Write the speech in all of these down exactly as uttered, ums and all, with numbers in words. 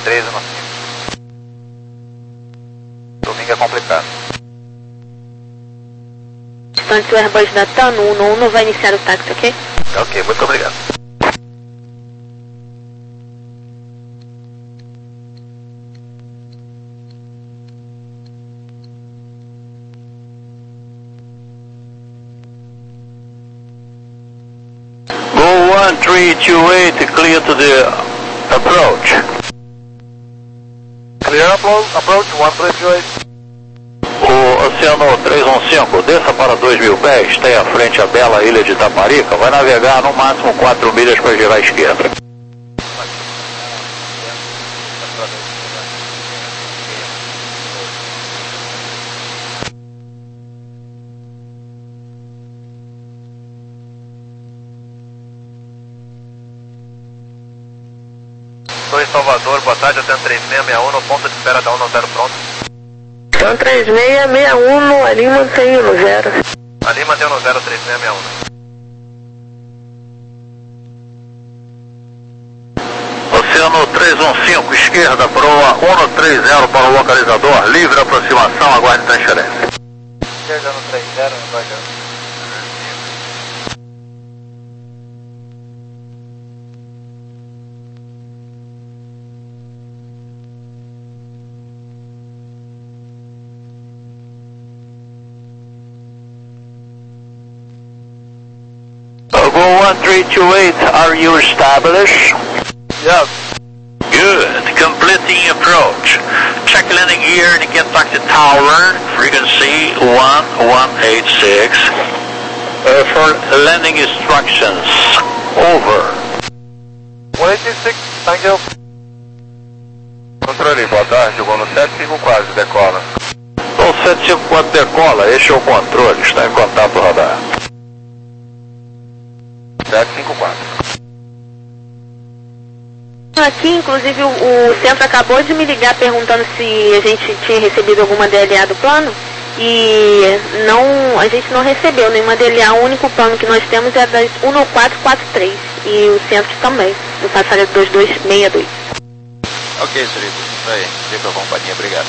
treze no cinco. Domingo é complicado. Antes do Airbus da TAM, no um um um vai iniciar o táxi, ok? Ok, muito obrigado. one three two eight, clear to the approach. Clear approach, approach one three two eight. O Oceano três um cinco, desça para dois mil pés, tem à frente a bela ilha de Taparica, vai navegar no máximo quatro milhas para girar à esquerda. Estou em Salvador, boa tarde, eu tenho três seis seis um no ponto de espera da um zero pronto. Então três seis seis um, ali mantém no zero. Ali mantém no zero três seis seis um. Oceano três um cinco, esquerda, proa um três zero para o localizador, livre aproximação, aguarde transferência. Esquerda no três zero, aguardando. one three two eight, are you established? Yes. Good. Completing approach. Check landing gear, indicate taxi tower, frequency one one eight six. Uh, for landing instructions, over. one eight six, thank you. Controle, boa tarde, vou no sete cinco quatro, decola. Bom, sete cinco quatro decola, este é o controle, está em contato radar. sete cinco quatro. Aqui, inclusive, o, o centro acabou de me ligar perguntando se a gente tinha recebido alguma D L A do plano e não, a gente não recebeu nenhuma D L A. O único plano que nós temos é das um quatro quatro três e o centro também, no passageiro dois dois seis dois. Ok, senhorita, isso aí, fica a companhia, obrigado.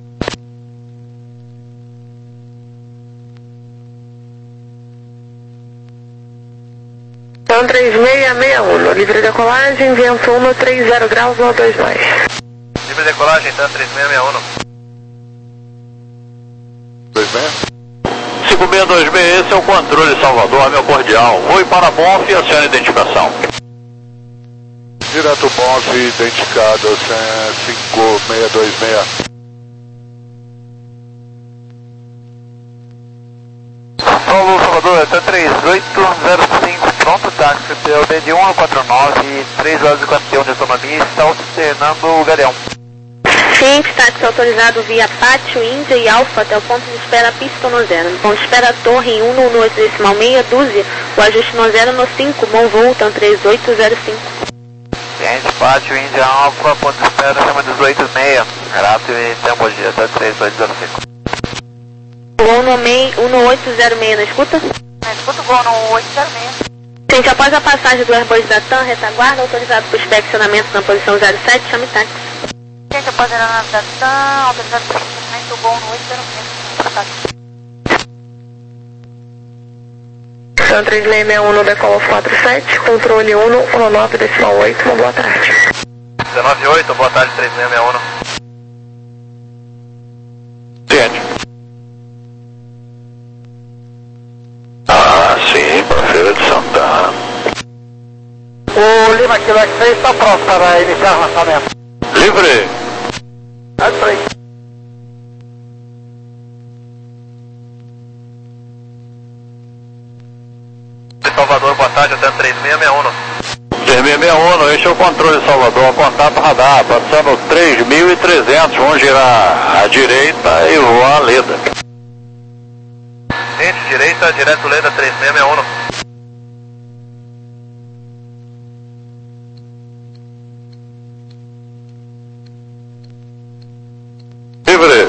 Então três seis seis um, livre decolagem, vento um três zero graus, um dois dois. Livre decolagem, então três seis seis um. dois seis? cinco seis dois seis, esse é o controle Salvador, meu cordial. Voe para Bonf e acione a identificação. Direto Bonf, identificado, cinco seis dois seis. Paulo Salvador, até três oito zero cinco, pronto, táxi, P L D de um quatro nove, três horas e quarenta e um de autonomia, está alternando o Galeão. Sim, táxi autorizado via Pátio, Índia e Alfa até o ponto de espera pista no zero. No ponto de espera Torre em um no oito decimal meia dúzia, o ajuste no zero no cinco, bom voo, então três oito zero cinco. Ciente, Pátio, Índia, Alfa, ponto de espera, chama dezoito seis, Rato e Tempogia, até três oito zero cinco. Voo no, mei, no oito zero seis, não escuta? Não escuta o voo no oito zero seis. Gente, após a passagem do Airbus da TAM, retaguarda, autorizado por inspecionamento na posição zero sete, chame táxi. Gente, após a aeronave da TAM, autorizado por inspecionamento, voo no oito zero seis. Então três seis seis um no decola quatro sete, controle um no nove decimal oito, uma boa tarde. dezenove oito, boa tarde, três seis seis um. Ciente. Ah, sim, para Feira de Santana. O Lima Kilo X três está pronto para iniciar o lançamento. Livre. X três. Salvador, boa tarde, até três seis seis um. três seis seis um, este é o controle Salvador, contato radar, passando três mil e trezentos, vamos girar à direita e voar a Leda. Gente, direita, direto Leda, três seis seis um. Livre.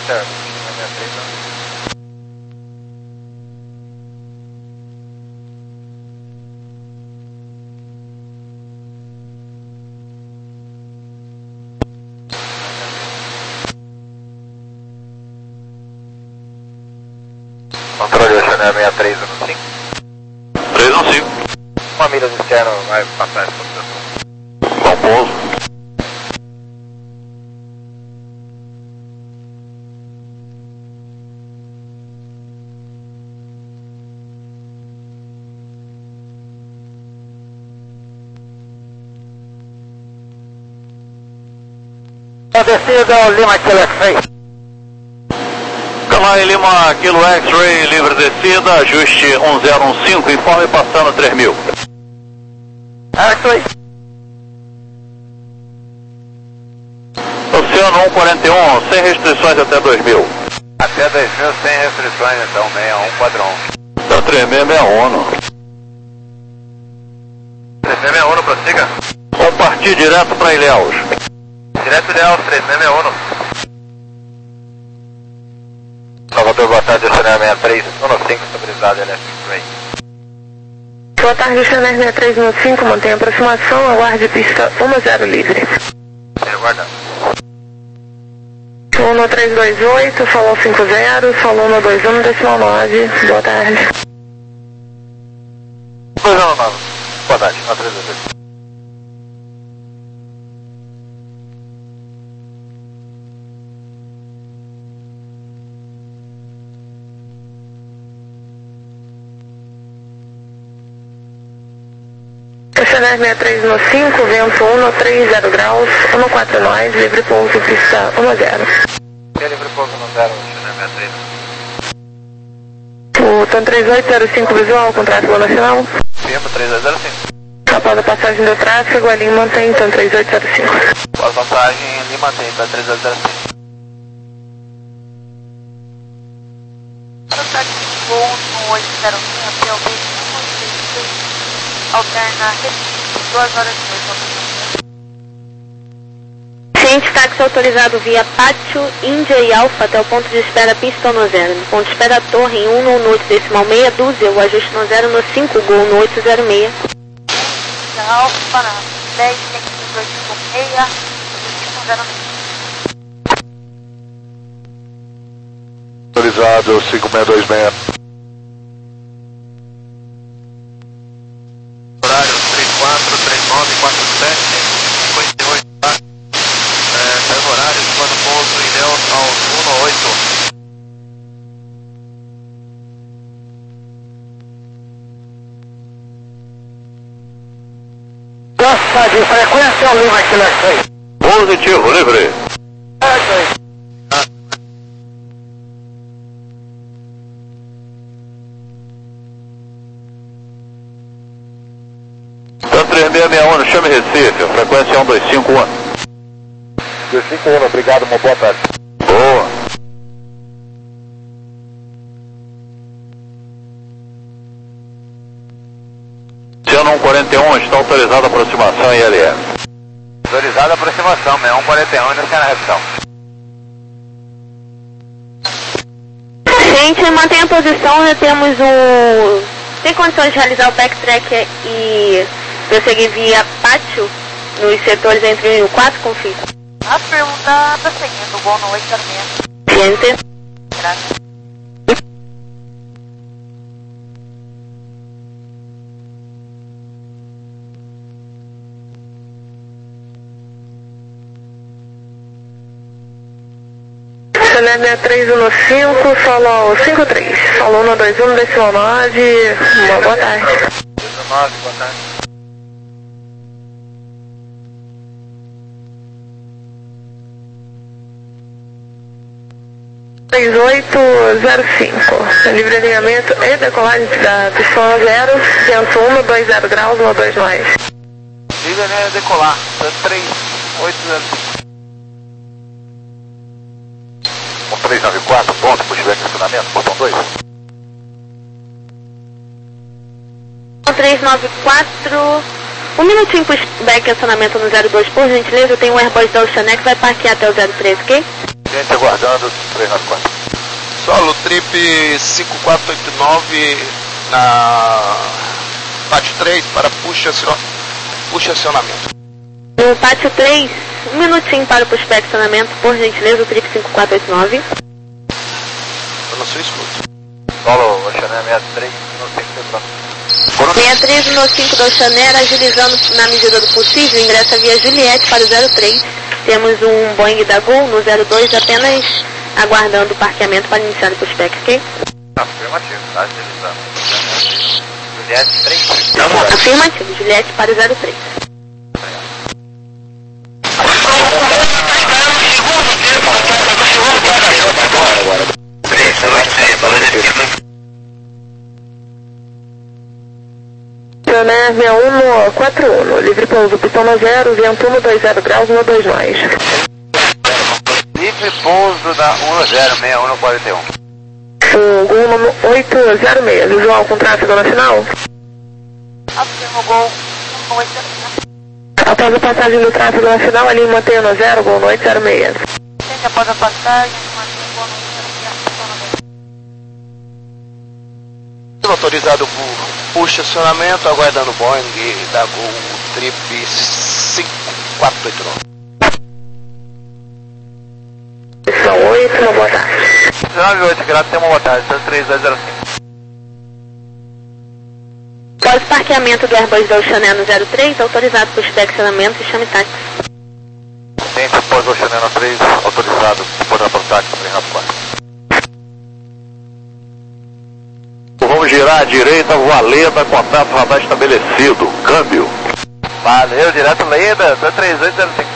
certo. sessenta e três não. Controle Oceaneia sessenta e três um cinco. três um cinco. Uma milha de externo vai passar essa posição. Bom pouso. A descida, Lima Kilo X-Ray. Calai Lima, Kilo X-Ray, livre descida, ajuste um zero um cinco, informe passando três mil. X-Ray. Oceano um quarenta e um, sem restrições até dois mil. Até dois mil sem restrições, então, sessenta e um quatro um. Então três mil sessenta e um. sessenta e um, prossiga. Vamos partir direto para Ilhéus. Direto Ilhéus, sessenta e um. Salvador, boa tarde, Oceaneia sessenta e três um cinco, estabilizado, Electric Ray. Boa tarde, Oceaneia sessenta e três um cinco, mantém aproximação, aguarde pista um zero livre. Aguardando. um no três dois oito, falou cinco zero, falou no dois um, decimal nove, boa tarde. dois um nove, boa tarde, na três dois oito. Oceaneia sessenta e três um cinco, vento um no três zero graus, um quatro nove, livre pouso, pista um zero. Que é livre pouso no zero, Oceaneia sessenta e três. O TAM três oito zero cinco visual, com tráfego nacional. Firma três dois zero cinco. Após a passagem do tráfego, a linha mantém TAM três oito zero cinco. Após a passagem, ali mantém para três dois zero cinco. Para o voo no oito zero um, até o beijo um oito seis seis. Alterna duas horas e meia. Ciente táxi autorizado via Pátio, Índia e Alfa até o ponto de espera pista no zero. No ponto de espera torre em um no oito decimal meia dúzia, o ajuste no zero no cinco, gol no oito zero seis. Índia Alfa, dez, cento e dois, cinco seis, ajuste no zero seis. Autorizado cinco seis dois seis. Horário três quatro, três nove, quatro sete, cinquenta e oito, tá? É, mesmo horário, quando pouso em Ilhéus ao um no oito. Gosta de frequência ou Lima Kilo X-Ray? Positivo, livre. X-Ray. Então três seis seis um, chame Recife, frequência um dois cinco um. dois cinco um, obrigado, uma boa tarde. Boa. Oceano um quarenta e um, está autorizada a aproximação em L S. Autorizada a aproximação, sessenta e um quarenta e um, ainda sem a recepção. Gente, mantém a posição, já temos o... Tem condições de realizar o backtrack e prosseguir via Pátio nos setores entre o um e o quatro, confio. A pergunta está seguindo, gol no oito zero seis. Ciente. Graças. Oceaneia sessenta e três um cinco, falou cinco três, falou no dois um, decimal nove, uma boa tarde. dezenove, boa tarde. três oito zero cinco, livre alinhamento e decolagem da pistão zero, vento um, dois zero graus, um dois nove. Liga, né, decolar, três oito zero cinco. um três nove quatro, ponto, puxback de acionamento, botão dois. um três nove quatro, um minutinho pushback acionamento no zero dois, por gentileza, eu tenho um Airbus da Oceaneia que vai parquear até o zero três, ok? Gente aguardando três nove quatro. Solo Trip cinco quatro oito nove na pátio três para puxa, puxa acionamento. No pátio três, um minutinho para o pushback acionamento, por gentileza, o Trip cinco quatro oito nove. Eu não sou escuto. Solo, Oceaner sessenta e três, no cinco sessenta e três no cinco do Oceaner, agilizando na medida do possível, ingressa via Juliette para o zero três. Temos um Boeing da Gol no zero dois, apenas aguardando o parqueamento para iniciar o pushback, ok? Afirmativo, tá agilizando. Juliette três. Afirmativo, Juliette para o zero três. Oceaner sessenta e um no quatro um, livre pouso, pistão no zero, vento um dois zero graus, no dois nós. Livre pouso da um zero seis um no quarenta e um. O Gol número oito zero seis, visual com tráfego nacional. Afirmo Gol um oito zero seis. Após a passagem do tráfego nacional, a linha mantenha no zero, Gol no oito zero seis. Gente, após a passagem, mantém Gol no oito zero seis. Autorizado por puxa acionamento, aguardando o Boeing da Gol Trip cinco quatro oito nove. São oito, uma boa tarde. nove oito graus, tem uma boa tarde, três dois zero cinco. Após o parqueamento do Airbus da Oceaner no zero três, autorizado por pushback acionamento e chame táxi. Gente, após o Oceaner no três, autorizado por táxi, três nove quatro. Vamos girar à direita, Valeda, contato radar estabelecido. Câmbio. Valeu, direto Leda, três dois zero cinco.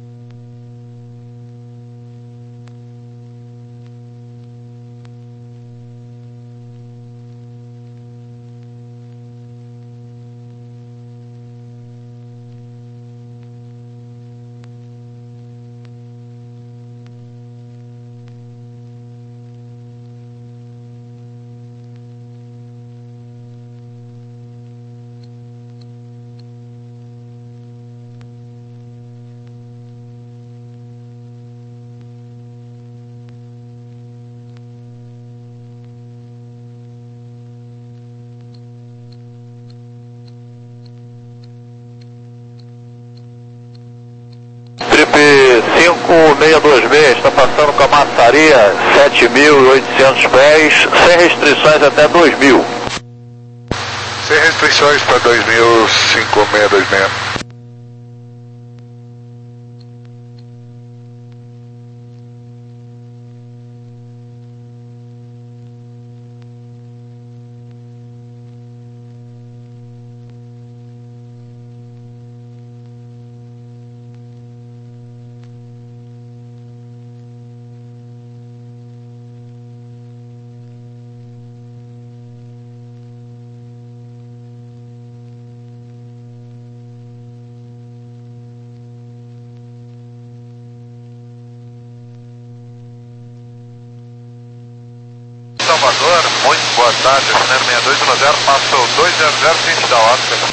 cinco seis dois seis, está passando com a maçaria sete mil e oitocentos pés, sem restrições até dois mil. Sem restrições para dois mil, cinco seis dois seis. Salvador, muito boa tarde, Oceaner sessenta e dois um zero, passou dois zero zero, frente da Oscar.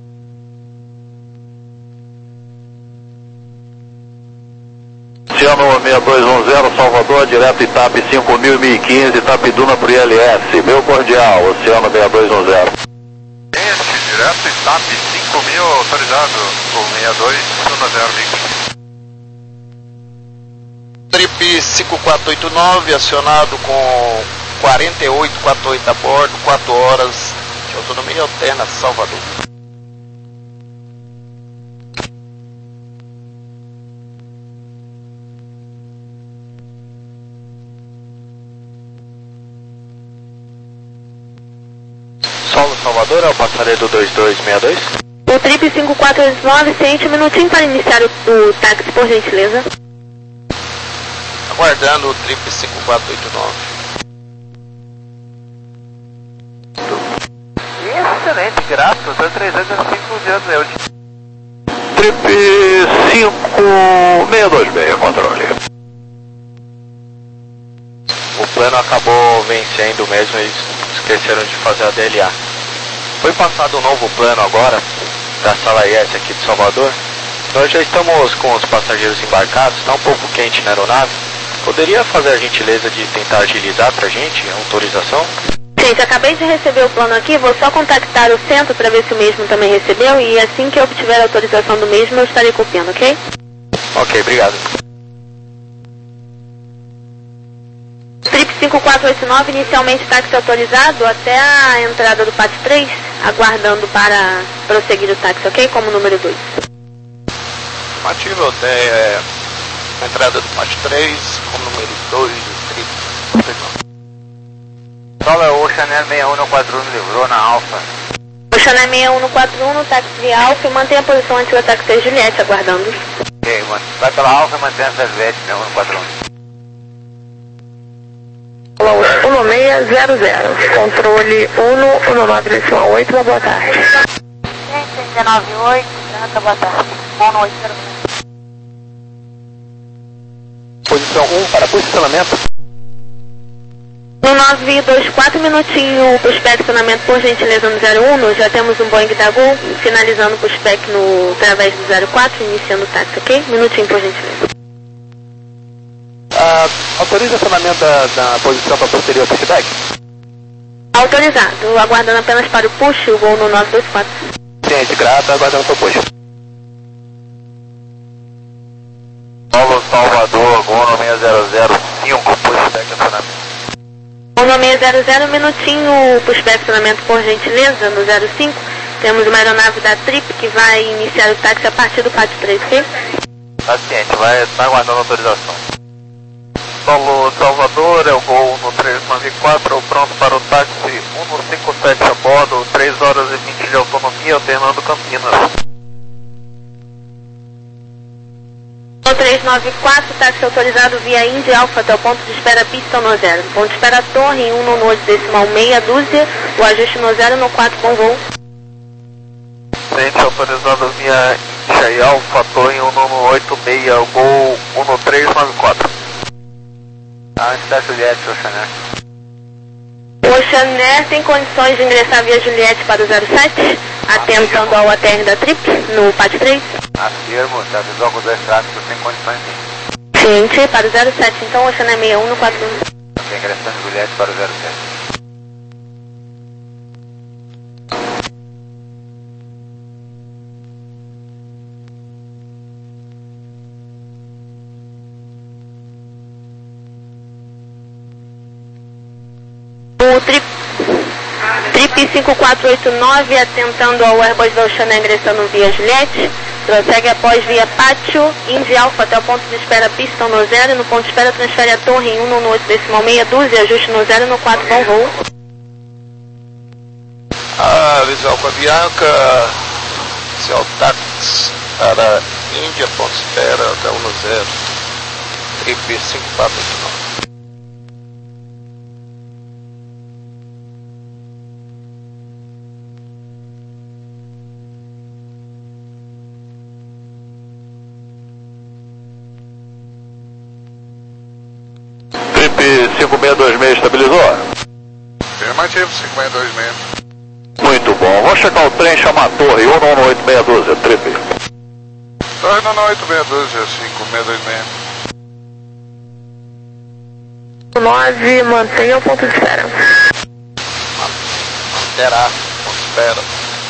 Oceano sessenta e dois um zero, Salvador, direto Itap cinco mil e mil e quinze, Itapiduna por I L S. Meu cordial, Oceano sessenta e dois um zero. Gente, direto Itap cinco mil, autorizado por sessenta e dois um zero, Vic. Trip cinco quatro oito nove, acionado com quarenta e oito quarenta e oito a bordo, quatro horas de autonomia alterna, Salvador. Solo Salvador, é o passaredo dois dois seis dois. O Trip cinco quatro oito nove, sente um minutinho para iniciar o, o táxi, por gentileza. Aguardando o Trip cinco quatro oito nove. Excelente, graças, três dois zero cinco diante Leute. Trip cinco seis dois seis, controle. O plano acabou vencendo mesmo, eles esqueceram de fazer a D L A. Foi passado um novo plano agora, da sala I S aqui de Salvador. Nós já estamos com os passageiros embarcados, está um pouco quente na aeronave. Poderia fazer a gentileza de tentar agilizar pra gente a autorização? Gente, acabei de receber o plano aqui, vou só contactar o centro para ver se o mesmo também recebeu e assim que eu obtiver a autorização do mesmo eu estarei copiando, ok? Ok, obrigado. Trip cinco quatro oito nove, inicialmente táxi autorizado até a entrada do pátio três, aguardando para prosseguir o táxi, ok? Como número dois. Afirmativo, até é, a entrada do pátio três, como número dois, Trip. Solo Ocean Air seis um quatro um livrou na Alfa. Ocean Air seis um quatro um no táxi de Alfa e mantém a posição antes do táxi Juliette, aguardando. Ok, mano. Vai pela Alfa e mantém essa Juliette seis um quatro um. um seis zero zero, controle um um nove decimal oito, boa tarde. Cento e nove oito, Branca, boa tarde. um oito zero zero. Posição um para posicionamento. No nove dois quatro, minutinho pushback estacionamento por gentileza no zero um, já temos um Boeing da Gol, finalizando o pushback no através do zero quatro, iniciando o táxi, ok? Minutinho por gentileza. Ah, autoriza o acionamento da, da posição para posterior pushback? Autorizado, aguardando apenas para o push, o voo no nove dois quatro. Ciente, grato, aguardando o seu push. Paulo Salvador, Gono seis zero zero cinco, pushback acionamento. Gono seis zero zero, minutinho pushback acionamento por gentileza no zero cinco. Temos uma aeronave da Trip que vai iniciar o táxi a partir do pátio três, ok? Paciente, vai estar aguardando a autorização. Solo Salvador, é o Gol no três nove quatro, pronto para o táxi um cinco sete a bordo, três horas e vinte de autonomia, alternando Campinas. No três nove quatro, táxi autorizado via Indy Alpha até o ponto de espera pista no zero. Ponto de espera torre, um no oito decimal meia dúzia, o ajuste no zero no quatro com voo. Frente autorizado via Indy Alpha, torre um no oito seis, o Gol um no três nove quatro. Antes da Juliette, Ocean Air. O Ocean Air tem condições de ingressar via Juliette para o zero sete, atentando ao A T R da Trip, no pátio três. Afirmo, se avisou com dois tráficos, tem condições sim. Ciente, para o zero sete, então Ocean Air seis um no quatro um. Ok, ingressando Juliette para o zero sete. O Trip, Trip cinco quatro oito nove, atentando ao Airbus da Ocean Air, ingressando via Juliette. Prossegue após via Pátio, Indy Alpha até o ponto de espera pista no zero. No ponto de espera transfere a torre em um no oito decimal meia dúzia, ajuste no zero no quatro, bom voo. Ah, visual com a Bianca, inicial táxi para Índia, ponto de espera até um no zero. Trip cinco quatro oito nove. cinco seis dois seis estabilizou? Afirmativo, cinco seis dois seis. Muito bom. Vou checar o trem, chamar a torre um no oito seis dúzia, Trip. Torre no oito seis dúzia, cinco seis dois seis. nove, mantenha o ponto de espera. Terá, ponto de espera.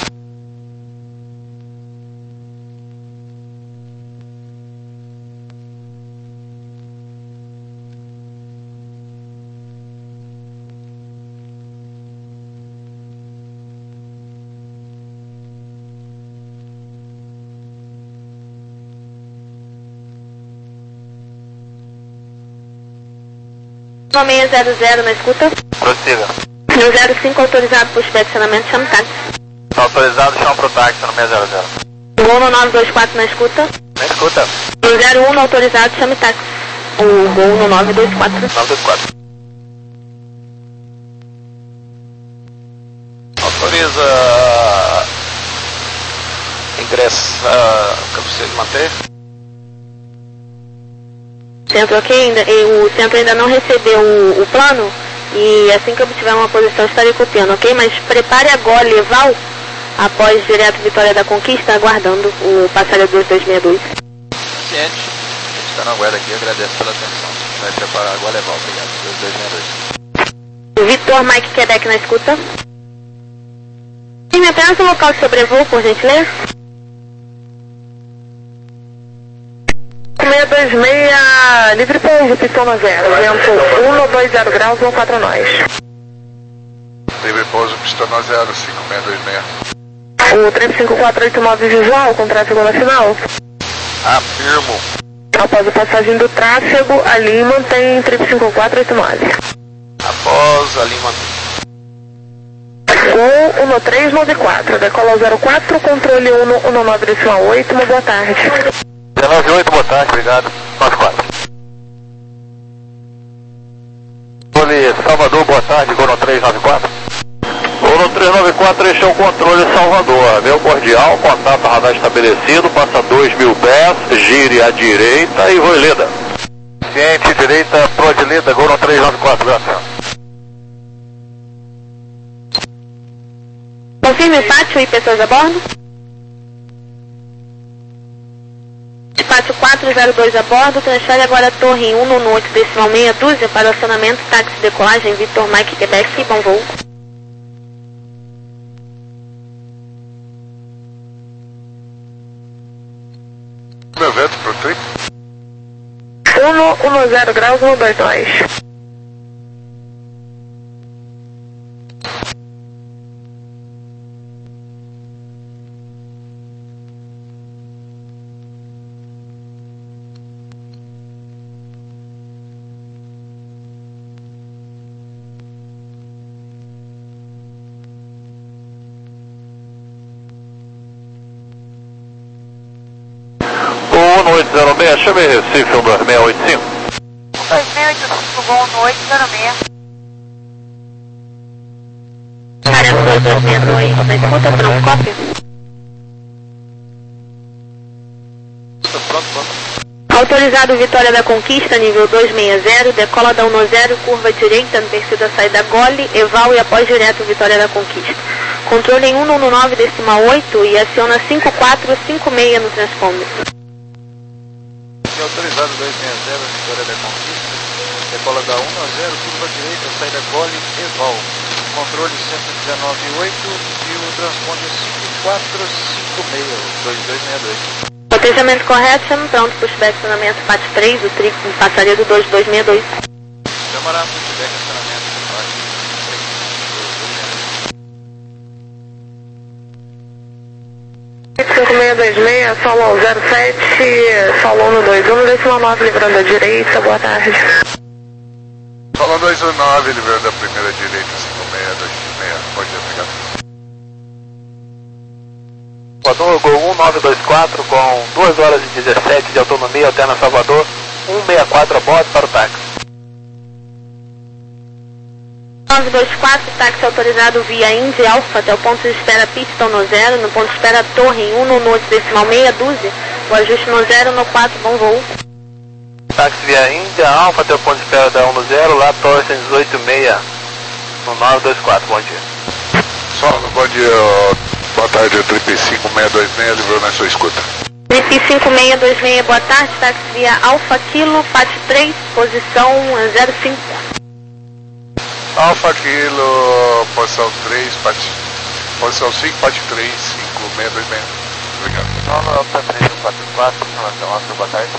No seis zero zero na escuta. Prossiga. No zero cinco, autorizado por estacionamento, chama táxi. Tá autorizado, chama pro táxi no seis zero zero. Voo no nove dois quatro na escuta. Na escuta. No zero um, autorizado, chame táxi. O voo no nove dois quatro. nove dois quatro. Autoriza ingresso, uh, que eu preciso manter. Centro ok, ainda, e o centro ainda não recebeu o, o plano e assim que eu obtiver uma posição estarei copiando, ok? Mas prepare agora Leval após direto Vitória da Conquista, aguardando o passageiro dois dois seis dois. Ciente, a gente está na guarda aqui, agradeço pela atenção. Vai preparar agora, é bom, obrigado. dois dois seis dois. Vitor Mike Quebec na escuta. Sim, apenas o local de sobrevoo, por gentileza. seis dois seis, livre pouso, pistona zero, vento um dois zero graus, um quatro nós. Livre pouso, pistona zero, cinco seis dois seis. O três cinco quatro oito nove visual, com tráfego nacional. Afirmo. Após a passagem do tráfego, ali mantém três cinco quatro oito nove. Após ali Gol um três nove quatro, decola zero quatro, controle um um nove oito, uma boa tarde. dezenove oito, boa tarde, obrigado. nove quatro. Controle Salvador, boa tarde, Gono três nove quatro. Gono três nove quatro, este é o controle Salvador. Meu cordial, contato radar estabelecido, passa dois mil pés, gire à direita e Voileda. Ciente, direita, Prodilida, Gono três nove quatro, graças. Confirme pátio e pessoas a bordo. Pátio quatro zero dois a bordo, transfere agora a torre um no oito decimal meia dúzia para o acionamento táxi decolagem Vitor Mike Quebec, bom voo. Meu vento pro trip. um um zero graus, um dois nós. oito zero seis, chame Recife, um dois seis oito cinco. dois seis oito cinco, voo no oito zero seis. Área dois dois seis dois, na escuta, pronto, cópia. Pronto, pronto. Autorizado Vitória da Conquista, nível dois seis zero, decola da um zero, curva direita no terceiro da saída Gole, Eval e após direto Vitória da Conquista. Controle em um nove decimal oito e aciona cinco quatro cinco seis no transponder. Autorizado dois seis zero, Vitória da Conquista, decola da um a zero, curva direita, saída Gole, Eval, controle cento e dezenove oito e o transponder cinco quatro cinco seis, dois dois seis dois. Protejamento correto, chama pronto, pushback acionamento P A T três, o trip passaria do dois dois seis dois. Chamará pushback acionamento P A T três, dois dois seis dois. cinco seis dois seis, solo zero sete, solo um dois um, decimal nove, livrando a direita, boa tarde. Solo dois um nove, livrando a primeira direita, cinco seis dois seis, pode ir, obrigado. Salvador, Gol um nove dois quatro, com duas horas e dezessete de autonomia, alterna Salvador, um seis quatro a bordo para o táxi. nove dois quatro, táxi autorizado via Indy Alpha até o ponto de espera pista no zero, no ponto de espera torre em um no oito decimal meia dúzia, o ajuste no zero no quatro, bom voo. Táxi via Índia Alpha até o ponto de espera da um no zero, lá Torre cento e dezoito seis no nove dois quatro, bom dia. Só, bom dia, boa tarde, trip cinco seis dois seis, livrou na sua escuta. Trip cinco seis dois seis, boa tarde, táxi via Alpha Kilo, P A T três, posição zero cinco. Alfa Kilo, posição três, P A T, posição cinco, P A T três, cinco seis dois seis. Obrigado. Solo Alpha três quatro quatro, relação Alfa, boa tarde.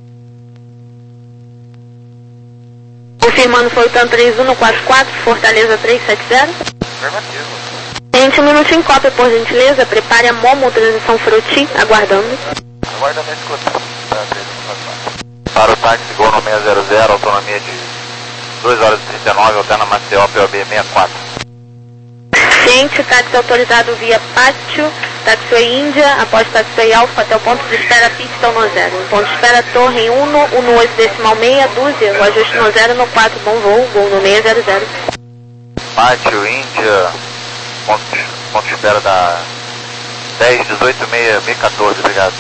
Confirmando foi o TAM três um no quatro quatro, Fortaleza três sete zero. Afirmativo. Gente, um minuto em cópia, por gentileza, prepare a Momo, transição Froti, aguardando. Aguarda na escuta. Para o táxi Gol no seis zero zero, autonomia de duas horas e trinta e nove, alterna Maceió, P O B sessenta e quatro. Ciente, táxi autorizado via Pátio, Taxiway Índia, após Taxiway Alpha até o ponto de espera pista no zero. Ponto de espera torre em um no oito decimal meia dúzia, o ajuste no zero no quatro, bom voo, Gol no seis zero zero. Pátio, Índia, ponto de, ponto de espera da dez dezoito seis seis quatorze, obrigado.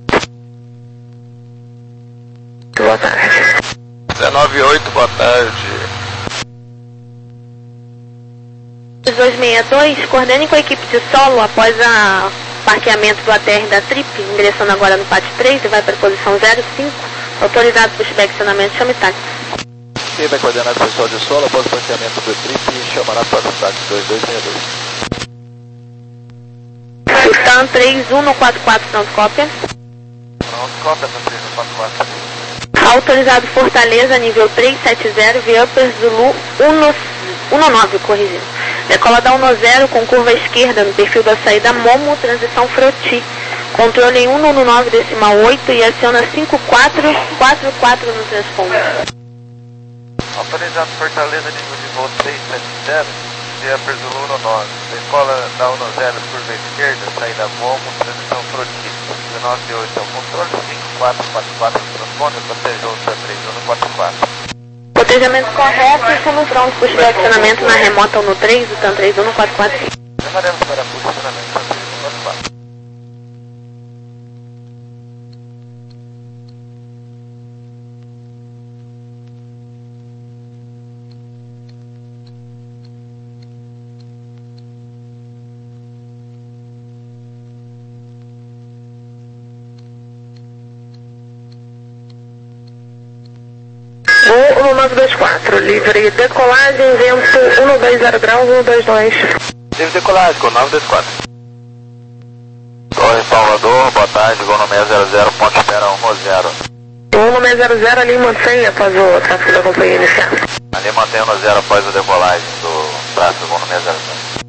Boa tarde. dezenove oito, boa tarde. dois seis dois, coordene com a equipe de solo após o parqueamento do A T R da Trip, ingressando agora no P A T três e vai para a posição zero cinco, autorizado pushback acionamento, chame táxi. Quem vai coordenar o pessoal de solo após o parqueamento do trip chamará para o táxi dois dois seis dois. Stan três um quatro quatro, pronto, cópia. Pronto, cópia, Stan três um quatro quatro. Autorizado Fortaleza, nível trezentos e setenta, Viampers Zulu dezanove, corrigindo. Decola da dezanove com curva esquerda no perfil da saída Momo, transição Froti. Controle em cento e nove decimal oito e aciona cinco quatro quatro quatro no transponder. Autorizado Fortaleza, nível de voo trezentos e setenta, Viampers Zulu dezanove. Decola da dezanove, curva esquerda, saída Momo, transição Froti. dezenove e oito é o controle, cinco quatro quatro quatro no transponder, protejou o três um quatro quatro. Cotejamento correto, estamos prontos para o estacionamento na remota no três, o TAM três um quatro quatro. Levaremos para o posicionamento TAM três um quatro quatro. Voo nove dois quatro, livre decolagem, vento cento e vinte graus, cento e vinte e dois. Livre decolagem, com nove dois quatro. Torre Salvador, boa tarde, voo no seis zero zero, ponte espera um zero. Voo no seis zero zero, ali mantém após o tráfego da companhia inicial. Ali mantém um zero após a decolagem do tráfego, voo no seis zero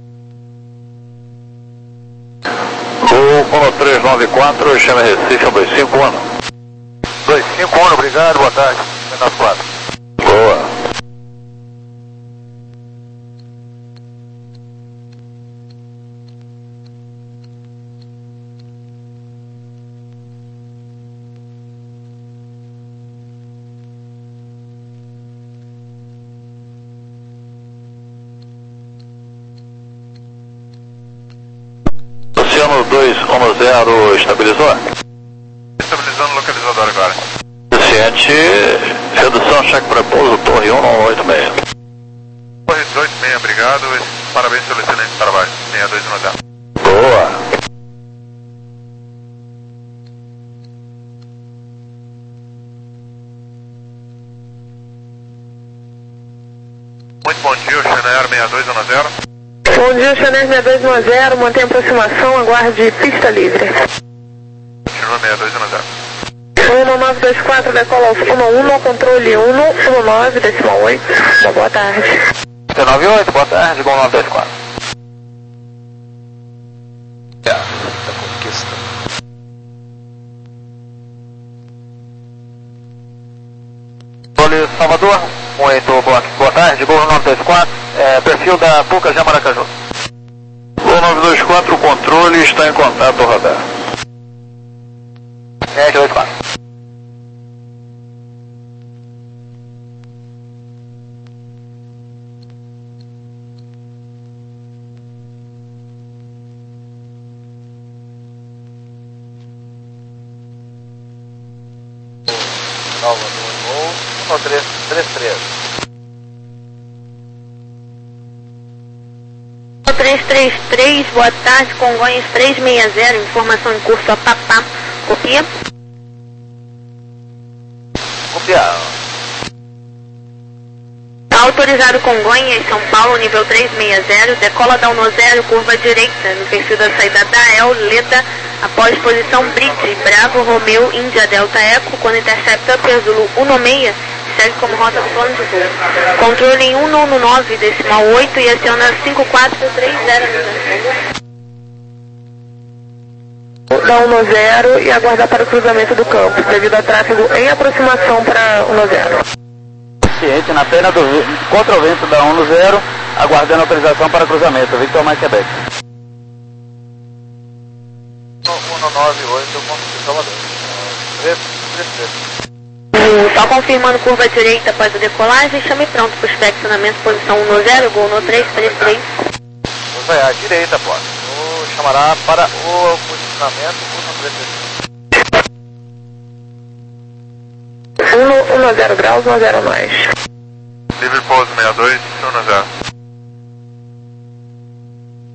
zero. Voo um três nove quatro, chama Recife, um dois cinco um. dois cinco um, obrigado, boa tarde. nove quatro. Boa. Oceano dois um zero estabilizou? Estabilizando o localizador agora. Suficiente. Redução, cheque para pouso, torre um oito seis. Torre dezoito seis, obrigado. Parabéns pelo excelente trabalho. seis dois um zero. Boa. Muito bom dia, o Chanair seis dois um zero. Bom dia, Chanair seis dois um zero, mantém aproximação, aguarde pista livre. Continua seis dois um zero. um nove dois quatro, decola um um, controle um nove decimal oito. Uma boa tarde. nove oito, boa tarde, com nove dois quatro. É, da conquista. Olhe Salvador, muito boa, boa tarde, gol nove dois quatro, é, perfil da Puca já Maracaju. Gol nove dois quatro, o controle está em contato ao radar. sete dois quatro. Salvador, gol um três três três. três três três, boa tarde, Congonhas três seis zero, informação em curso a Papá, copia. Copiar. Autorizado Congonhas, São Paulo, nível trezentos e sessenta, decola da dezanove, curva direita, no perfil da saída da El, Leda, após posição Bridge, Bravo, Romeu, Índia, Delta, Eco, quando intercepta Zulu dezesseis, segue como rota do plano de voo. Controle em cento e nove decimal oito e aciona cinco quatro três zero no Da um zero e aguardar para o cruzamento do campo, devido a tráfego em aproximação para um zero. Ciente na pena do contra o vento da um zero, aguardando autorização para cruzamento. Victor Mike Quebec. um nove oito, de Salvador. três três três. Só confirmando curva direita após a decolagem, chame pronto para o inspecionamento, posição um zero, gol no três três três. Vamos vai à direita, após. O chamará para o posicionamento, um três três. um zero graus, um zero mais. Livre pouso seis dois um zero.